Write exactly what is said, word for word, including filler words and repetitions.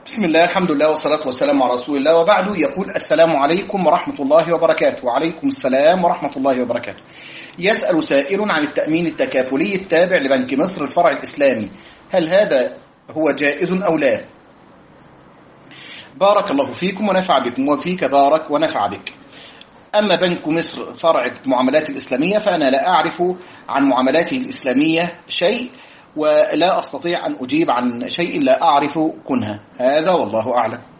بسم الله، الحمد لله والصلاة والسلام على رسول الله، وبعد. يقول: السلام عليكم ورحمة الله وبركاته. وعليكم السلام ورحمة الله وبركاته. يسأل سائل عن التأمين التكافلي التابع لبنك مصر الفرع الإسلامي، هل هذا هو جائز أو لا؟ بارك الله فيكم ونفع بكم، وفيك بارك ونفع بك. أما بنك مصر فرع المعاملات الإسلامية فأنا لا أعرف عن معاملاته الإسلامية شيء، ولا أستطيع أن أجيب عن شيء لا أعرف كنها، هذا والله أعلم.